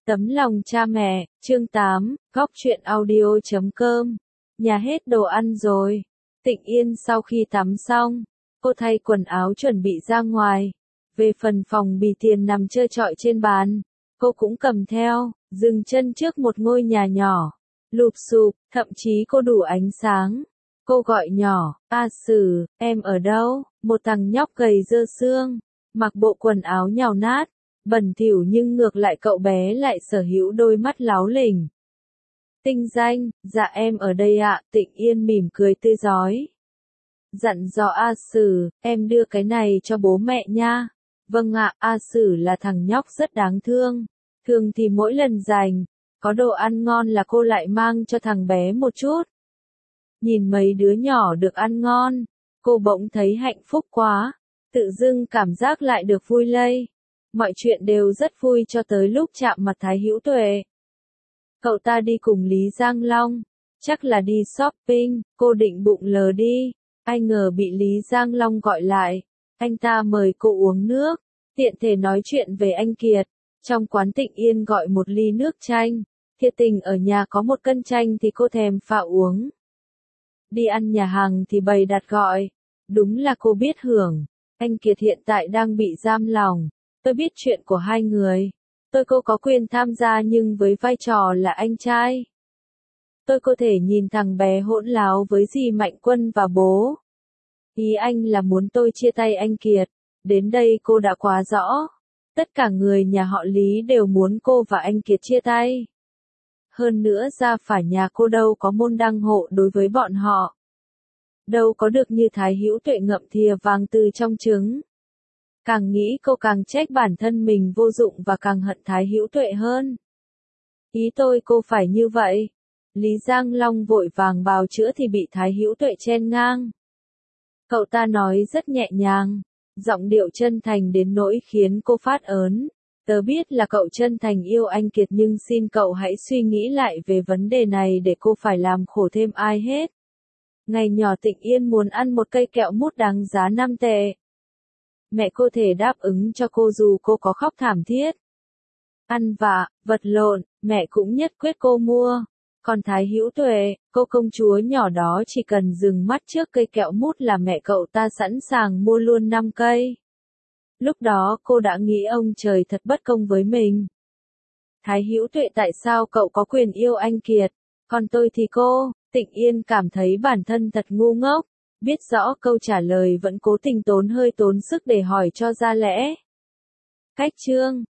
Tấm lòng cha mẹ, chương 8, góc truyện audio.com. Nhà hết đồ ăn rồi. Tịnh Yên sau khi tắm xong, cô thay quần áo chuẩn bị ra ngoài. Về phần phòng bì tiền nằm trơ trọi trên bàn, cô cũng cầm theo, dừng chân trước một ngôi nhà nhỏ, lụp xụp, thậm chí cô đủ ánh sáng. Cô gọi nhỏ, A Sử, em ở đâu? Một thằng nhóc gầy dơ xương, mặc bộ quần áo nhàu nát, bẩn thỉu nhưng ngược lại cậu bé lại sở hữu đôi mắt láo lỉnh. Tinh danh, dạ em ở đây ạ, Tịnh Yên mỉm cười tươi rói. Dặn dò A Sử, em đưa cái này cho bố mẹ nha. Vâng ạ, A Sử là thằng nhóc rất đáng thương. Thường thì mỗi lần rảnh, có đồ ăn ngon là cô lại mang cho thằng bé một chút. Nhìn mấy đứa nhỏ được ăn ngon, cô bỗng thấy hạnh phúc quá, tự dưng cảm giác lại được vui lây. Mọi chuyện đều rất vui cho tới lúc chạm mặt Thái Hữu Tuệ. Cậu ta đi cùng Lý Giang Long, chắc là đi shopping, cô định bụng lờ đi, ai ngờ bị Lý Giang Long gọi lại. Anh ta mời cô uống nước, tiện thể nói chuyện về anh Kiệt. Trong quán Tịnh Yên gọi một ly nước chanh, thiệt tình ở nhà có một cân chanh thì cô thèm phạ uống. Đi ăn nhà hàng thì bày đặt gọi, đúng là cô biết hưởng. Anh Kiệt hiện tại đang bị giam lòng. Tôi biết chuyện của hai người. Cô có quyền tham gia nhưng với vai trò là anh trai. Tôi có thể nhìn thằng bé hỗn láo với dì Mạnh Quân và bố. Ý anh là muốn tôi chia tay anh Kiệt. Đến đây cô đã quá rõ. Tất cả người nhà họ Lý đều muốn cô và anh Kiệt chia tay. Hơn nữa ra phải nhà cô đâu có môn đăng hộ đối với bọn họ. Đâu có được như Thái Hữu Tuệ ngậm thìa vàng từ trong trứng. Càng nghĩ cô càng trách bản thân mình vô dụng và càng hận Thái Hữu Tuệ hơn. Ý tôi cô phải như vậy. Lý Giang Long vội vàng bào chữa thì bị Thái Hữu Tuệ chen ngang. Cậu ta nói rất nhẹ nhàng, giọng điệu chân thành đến nỗi khiến cô phát ớn. Tớ biết là cậu chân thành yêu anh Kiệt nhưng xin cậu hãy suy nghĩ lại về vấn đề này để cô phải làm khổ thêm ai hết. Ngày nhỏ Tịnh Yên muốn ăn một cây kẹo mút đáng giá 5 tệ. Mẹ cô thể đáp ứng cho cô dù cô có khóc thảm thiết. Ăn vạ, vật lộn, mẹ cũng nhất quyết cô mua. Còn Thái Hữu Tuệ, cô công chúa nhỏ đó chỉ cần dừng mắt trước cây kẹo mút là mẹ cậu ta sẵn sàng mua luôn 5 cây. Lúc đó cô đã nghĩ ông trời thật bất công với mình. Thái Hữu Tuệ tại sao cậu có quyền yêu anh Kiệt, còn tôi thì cô? Tịnh Yên cảm thấy bản thân thật ngu ngốc, biết rõ câu trả lời vẫn cố tình tốn hơi tốn sức để hỏi cho ra lẽ. Cách chương